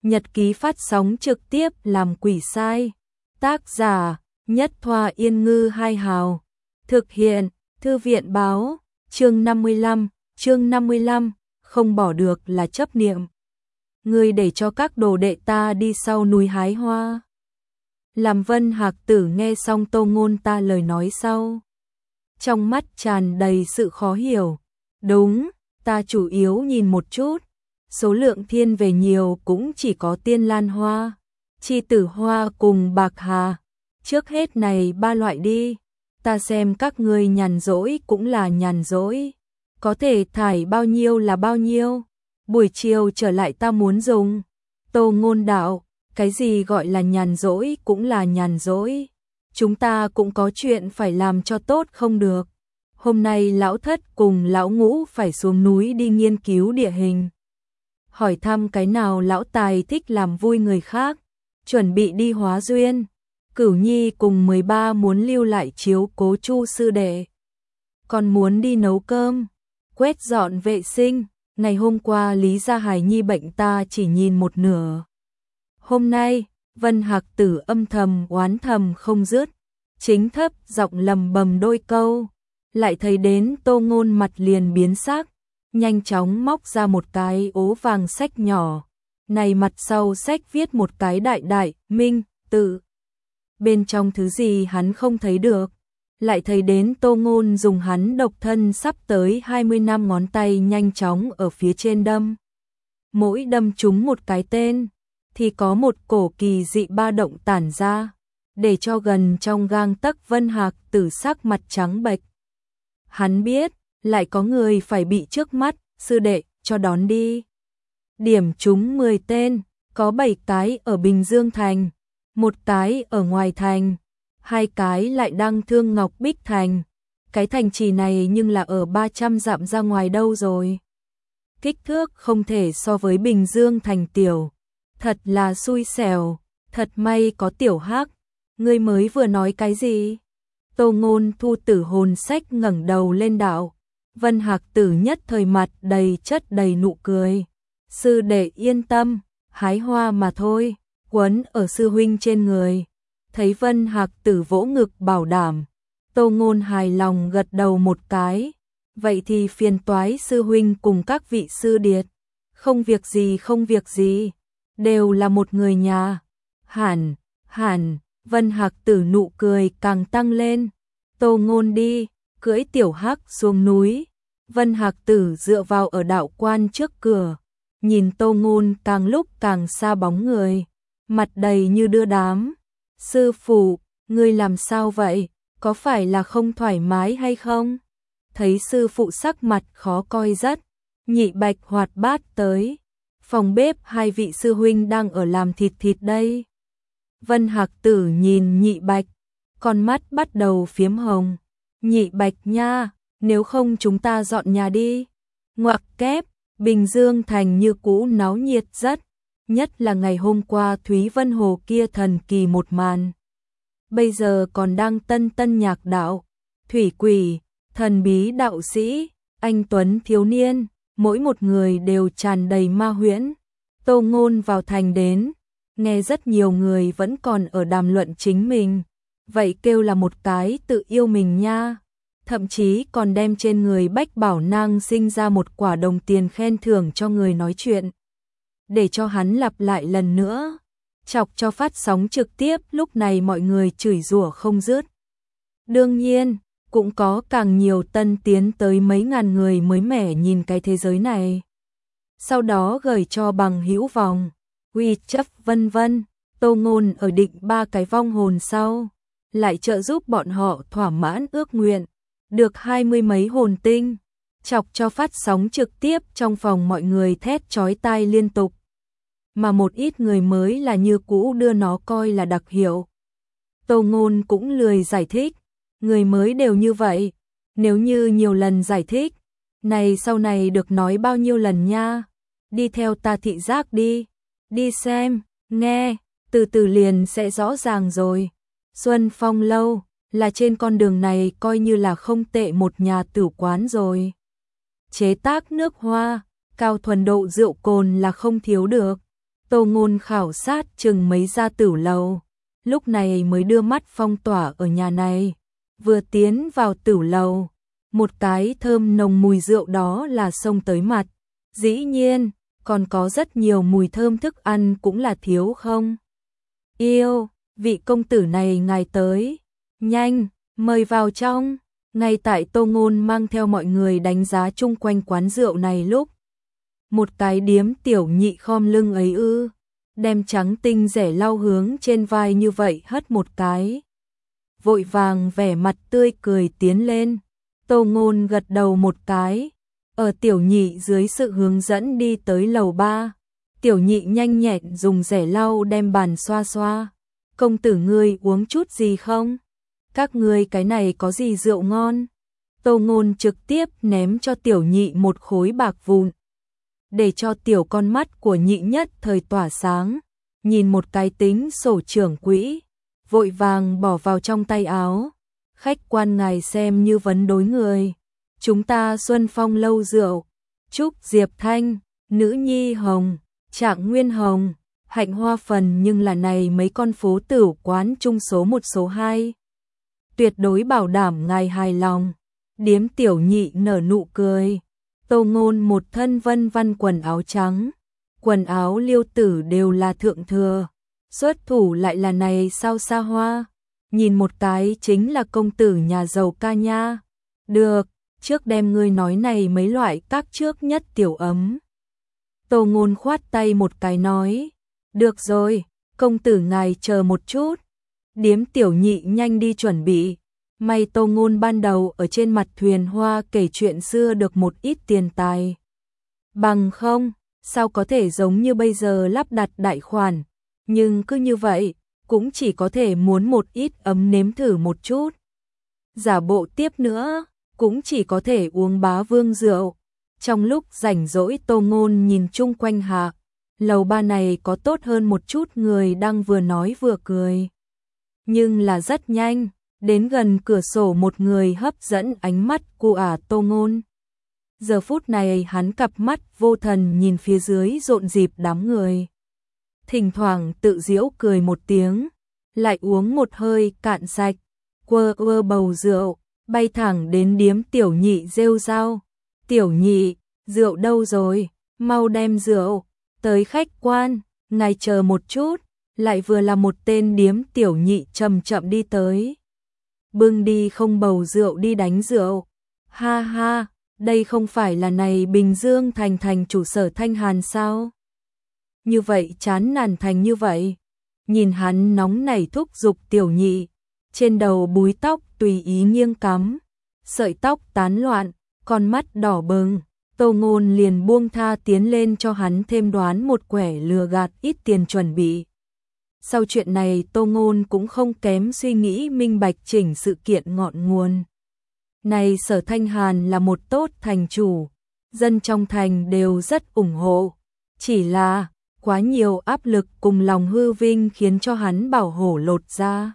Nhật ký phát sóng trực tiếp làm quỷ sai. Tác giả Nhất Thoa Yên Ngư Hai Hào. Thực hiện Thư viện Báo. Chương 55, không bỏ được là chấp niệm. Ngươi để cho các đồ đệ ta đi sau núi hái hoa. Làm Vân Hạc Tử nghe xong Tô Ngôn ta lời nói sau, trong mắt tràn đầy sự khó hiểu. Đúng, ta chủ yếu nhìn một chút, số lượng thiên về nhiều cũng chỉ có tiên lan hoa, chi tử hoa cùng bạc hà. Trước hết này ba loại đi, ta xem các ngươi nhàn rỗi cũng là nhàn rỗi, có thể thải bao nhiêu là bao nhiêu, buổi chiều trở lại ta muốn dùng. Tô Ngôn đạo, cái gì gọi là nhàn rỗi cũng là nhàn rỗi, chúng ta cũng có chuyện phải làm cho tốt không được. Hôm nay lão thất cùng lão ngũ phải xuống núi đi nghiên cứu địa hình, hỏi thăm cái nào lão tài thích làm vui người khác, chuẩn bị đi hóa duyên. Cửu Nhi cùng 13 muốn lưu lại chiếu cố Chu sư đệ, còn muốn đi nấu cơm, quét dọn vệ sinh. Ngày hôm qua Lý Gia Hải Nhi bệnh ta chỉ nhìn một nửa. Hôm nay, Vân Hạc Tử âm thầm oán thầm không dứt, chính thấp giọng lầm bầm đôi câu, lại thấy đến Tô Ngôn mặt liền biến sắc, nhanh chóng móc ra một cái ố vàng sách nhỏ. Này mặt sau sách viết một cái đại đại, Minh, tự. Bên trong thứ gì hắn không thấy được, lại thấy đến Tô Ngôn dùng hắn độc thân sắp tới 20 năm ngón tay nhanh chóng ở phía trên đâm. Mỗi đâm trúng một cái tên, thì có một cổ kỳ dị ba động tản ra, để cho gần trong gang tấc Vân Hạc Tử sắc mặt trắng bệch. Hắn biết, lại có người phải bị trước mắt, sư đệ, cho đón đi. Điểm trúng 10 tên, có 7 cái ở Bình Dương Thành, một cái ở ngoài thành, 2 cái lại đang Thương Ngọc Bích Thành. Cái thành trì này nhưng là ở 300 dặm ra ngoài đâu rồi. Kích thước không thể so với Bình Dương Thành tiểu. Thật là xui xẻo, thật may có Tiểu Hắc. Ngươi mới vừa nói cái gì? Tô Ngôn thu tử hồn sách ngẩng đầu lên đạo. Vân Hạc Tử nhất thời mặt đầy chất đầy nụ cười. Sư đệ yên tâm, hái hoa mà thôi, quấn ở sư huynh trên người. Thấy Vân Hạc Tử vỗ ngực bảo đảm, Tô Ngôn hài lòng gật đầu một cái. Vậy thì phiền toái sư huynh cùng các vị sư điệt. Không việc gì, đều là một người nhà. Hẳn, Vân Hạc Tử nụ cười càng tăng lên. Tô Ngôn đi, cưỡi Tiểu Hắc xuống núi. Vân Hạc Tử dựa vào ở đạo quan trước cửa, nhìn Tô Ngôn càng lúc càng xa bóng người, mặt đầy như đưa đám. Sư phụ, ngươi làm sao vậy? Có phải là không thoải mái hay không? Thấy sư phụ sắc mặt khó coi rất, Nhị Bạch hoạt bát tới. Phòng bếp 2 vị sư huynh đang ở làm thịt đây. Vân Hạc Tử nhìn Nhị Bạch, con mắt bắt đầu phiếm hồng. Nhị Bạch nha, nếu không chúng ta dọn nhà đi. Ngoặc kép, Bình Dương Thành như cũ náo nhiệt rất, nhất là ngày hôm qua Thúy Vân Hồ kia thần kỳ một màn. Bây giờ còn đang tân nhạc đạo, thủy quỷ, thần bí đạo sĩ, anh tuấn thiếu niên, mỗi một người đều tràn đầy ma huyễn. Tô Ngôn vào thành đến, nghe rất nhiều người vẫn còn ở đàm luận chính mình, vậy kêu là một cái tự yêu mình nha. Thậm chí còn đem trên người Bách Bảo Nang sinh ra một quả đồng tiền khen thưởng cho người nói chuyện, để cho hắn lặp lại lần nữa, chọc cho phát sóng trực tiếp lúc này mọi người chửi rủa không dứt. Đương nhiên, cũng có càng nhiều tân tiến tới mấy ngàn người mới mẻ nhìn cái thế giới này. Sau đó gửi cho bằng hữu vòng, WeChat vân vân. Tô Ngôn ở định 3 cái vong hồn sau, lại trợ giúp bọn họ thỏa mãn ước nguyện, được 20 mấy hồn tinh, chọc cho phát sóng trực tiếp trong phòng mọi người thét chói tai liên tục. Mà một ít người mới là như cũ đưa nó coi là đặc hiệu. Tô Ngôn cũng lười giải thích, người mới đều như vậy, nếu như nhiều lần giải thích, này sau này được nói bao nhiêu lần nha. Đi theo ta thị giác đi xem, nghe, từ từ liền sẽ rõ ràng rồi. Xuân Phong lâu là trên con đường này coi như là không tệ một nhà tử quán rồi. Chế tác nước hoa, cao thuần độ rượu cồn là không thiếu được. Tô Ngôn khảo sát chừng mấy gia tử lầu, lúc này mới đưa mắt phong tỏa ở nhà này. Vừa tiến vào tử lầu, một cái thơm nồng mùi rượu đó là xông tới mặt. Dĩ nhiên, còn có rất nhiều mùi thơm thức ăn cũng là thiếu không. Yêu, vị công tử này ngài tới. Nhanh, mời vào trong. Ngay tại Tô Ngôn mang theo mọi người đánh giá chung quanh quán rượu này lúc. Một cái điếm tiểu nhị khom lưng ấy ư. Đem trắng tinh rẻ lau hướng trên vai như vậy hất một cái. Vội vàng vẻ mặt tươi cười tiến lên. Tô Ngôn gật đầu một cái. Ở tiểu nhị dưới sự hướng dẫn đi tới lầu 3. Tiểu nhị nhanh nhẹn dùng rẻ lau đem bàn xoa xoa. Công tử ngươi uống chút gì không? Các ngươi cái này có gì rượu ngon? Tô Ngôn trực tiếp ném cho tiểu nhị một khối bạc vụn. Để cho tiểu con mắt của nhị nhất thời tỏa sáng. Nhìn một cái tính sổ trưởng quỹ. Vội vàng bỏ vào trong tay áo. Khách quan ngài xem như vấn đối người. Chúng ta Xuân Phong lâu rượu. Trúc Diệp Thanh, Nữ Nhi Hồng, Trạng Nguyên Hồng, Hạnh Hoa Phần nhưng là này mấy con phố tửu quán chung số 1 số 2. Tuyệt đối bảo đảm ngài hài lòng. Điếm tiểu nhị nở nụ cười. Tô Ngôn một thân vân văn quần áo trắng. Quần áo liêu tử đều là thượng thừa. Xuất thủ lại là này sao xa hoa. Nhìn một cái chính là công tử nhà giàu ca nha. Được, trước đem ngươi nói này mấy loại các trước nhất tiểu ấm. Tô Ngôn khoát tay một cái nói. Được rồi, công tử ngài chờ một chút. Điếm tiểu nhị nhanh đi chuẩn bị. May Tô Ngôn ban đầu ở trên mặt thuyền hoa kể chuyện xưa được một ít tiền tài. Bằng không, sao có thể giống như bây giờ lắp đặt đại khoản. Nhưng cứ như vậy, cũng chỉ có thể muốn một ít ấm nếm thử một chút. Giả bộ tiếp nữa, cũng chỉ có thể uống bá vương rượu. Trong lúc rảnh rỗi Tô Ngôn nhìn chung quanh hạ, lầu 3 này có tốt hơn một chút người đang vừa nói vừa cười. Nhưng là rất nhanh, đến gần cửa sổ một người hấp dẫn ánh mắt của Tô Ngôn. Giờ phút này hắn cặp mắt vô thần nhìn phía dưới rộn rịp đám người. Thỉnh thoảng tự giễu cười một tiếng, lại uống một hơi cạn sạch, quơ quơ bầu rượu, bay thẳng đến điếm tiểu nhị rêu rao. Tiểu nhị, rượu đâu rồi, mau đem rượu, tới khách quan, ngài chờ một chút, lại vừa là một tên điếm tiểu nhị chậm chậm đi tới. Bưng đi không bầu rượu đi đánh rượu, ha ha, đây không phải là này Bình Dương thành chủ sở Thanh Hàn sao? Như vậy chán nản thành như vậy. Nhìn hắn nóng nảy thúc giục tiểu nhị, trên đầu búi tóc tùy ý nghiêng cắm, sợi tóc tán loạn, con mắt đỏ bừng. Tô Ngôn liền buông tha tiến lên cho hắn thêm đoán một quẻ lừa gạt ít tiền chuẩn bị. Sau chuyện này Tô Ngôn cũng không kém suy nghĩ minh bạch chỉnh sự kiện ngọn nguồn. Này Sở Thanh Hàn là một tốt thành chủ, dân trong thành đều rất ủng hộ. Chỉ là quá nhiều áp lực cùng lòng hư vinh khiến cho hắn bảo hổ lột ra.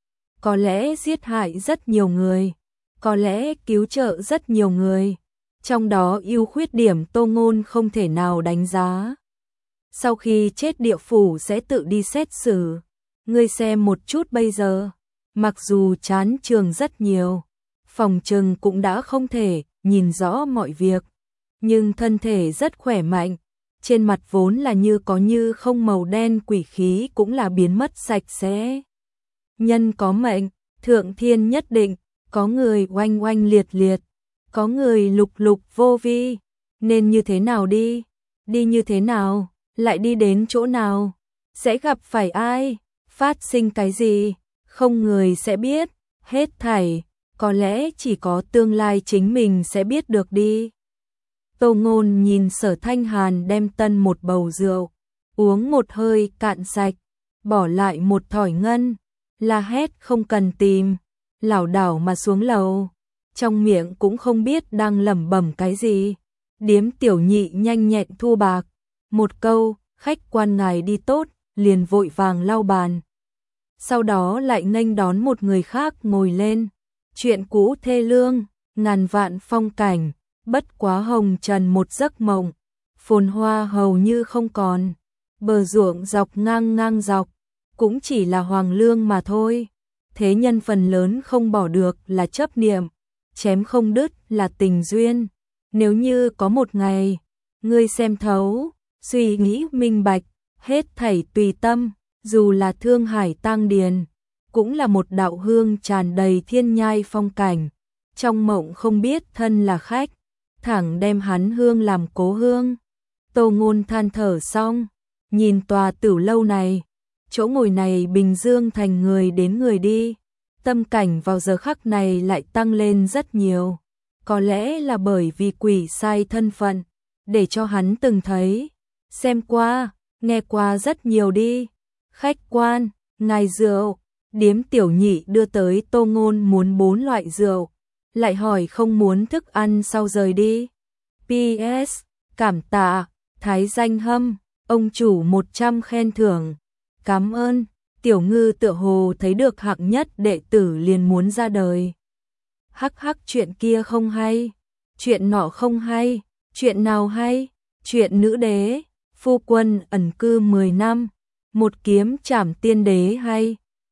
Có lẽ giết hại rất nhiều người, có lẽ cứu trợ rất nhiều người. Trong đó ưu khuyết điểm Tô Ngôn không thể nào đánh giá. Sau khi chết địa phủ sẽ tự đi xét xử. Ngươi xem một chút bây giờ, mặc dù chán trường rất nhiều, phòng trừng cũng đã không thể nhìn rõ mọi việc, nhưng thân thể rất khỏe mạnh, trên mặt vốn là như có như không màu đen quỷ khí cũng là biến mất sạch sẽ. Nhân có mệnh, thượng thiên nhất định, có người oanh oanh liệt liệt, có người lục lục vô vi, nên như thế nào đi, đi như thế nào, lại đi đến chỗ nào, sẽ gặp phải ai, phát sinh cái gì, không người sẽ biết, hết thảy, có lẽ chỉ có tương lai chính mình sẽ biết được đi. Tô Ngôn nhìn Sở Thanh Hàn đem tân một bầu rượu, uống một hơi cạn sạch, bỏ lại một thỏi ngân, la hét không cần tìm, lảo đảo mà xuống lầu, trong miệng cũng không biết đang lẩm bẩm cái gì. Điếm tiểu nhị nhanh nhẹn thu bạc, một câu, khách quan ngài đi tốt, liền vội vàng lau bàn. Sau đó lại nghênh đón một người khác ngồi lên, chuyện cũ thê lương, ngàn vạn phong cảnh, bất quá hồng trần một giấc mộng, phồn hoa hầu như không còn. bờ ruộng dọc ngang dọc, cũng chỉ là hoàng lương mà thôi. Thế nhân phần lớn không bỏ được là chấp niệm, chém không đứt là tình duyên. Nếu như có một ngày, ngươi xem thấu, suy nghĩ minh bạch, hết thảy tùy tâm, dù là thương hải tang điền, cũng là một đạo hương tràn đầy thiên nhai phong cảnh. Trong mộng không biết thân là khách, thẳng đem hắn hương làm cố hương. Tô Ngôn than thở xong, nhìn tòa tửu lâu này, chỗ ngồi này bình dương thành người đến người đi. Tâm cảnh vào giờ khắc này lại tăng lên rất nhiều. Có lẽ là bởi vì quỷ sai thân phận, để cho hắn từng thấy, xem qua, nghe qua rất nhiều đi. Khách quan, ngài rượu, điếm tiểu nhị đưa tới Tô Ngôn muốn 4 loại rượu, lại hỏi không muốn thức ăn sau rời đi. PS, cảm tạ, thái danh hâm, ông chủ 100 khen thưởng. Cảm ơn. Tiểu Ngư tựa hồ thấy được hạng nhất đệ tử liền muốn ra đời. Hắc hắc, chuyện kia không hay, chuyện nọ không hay, chuyện nào hay? Chuyện nữ đế, phu quân ẩn cư 10 năm, một kiếm trảm tiên đế hay,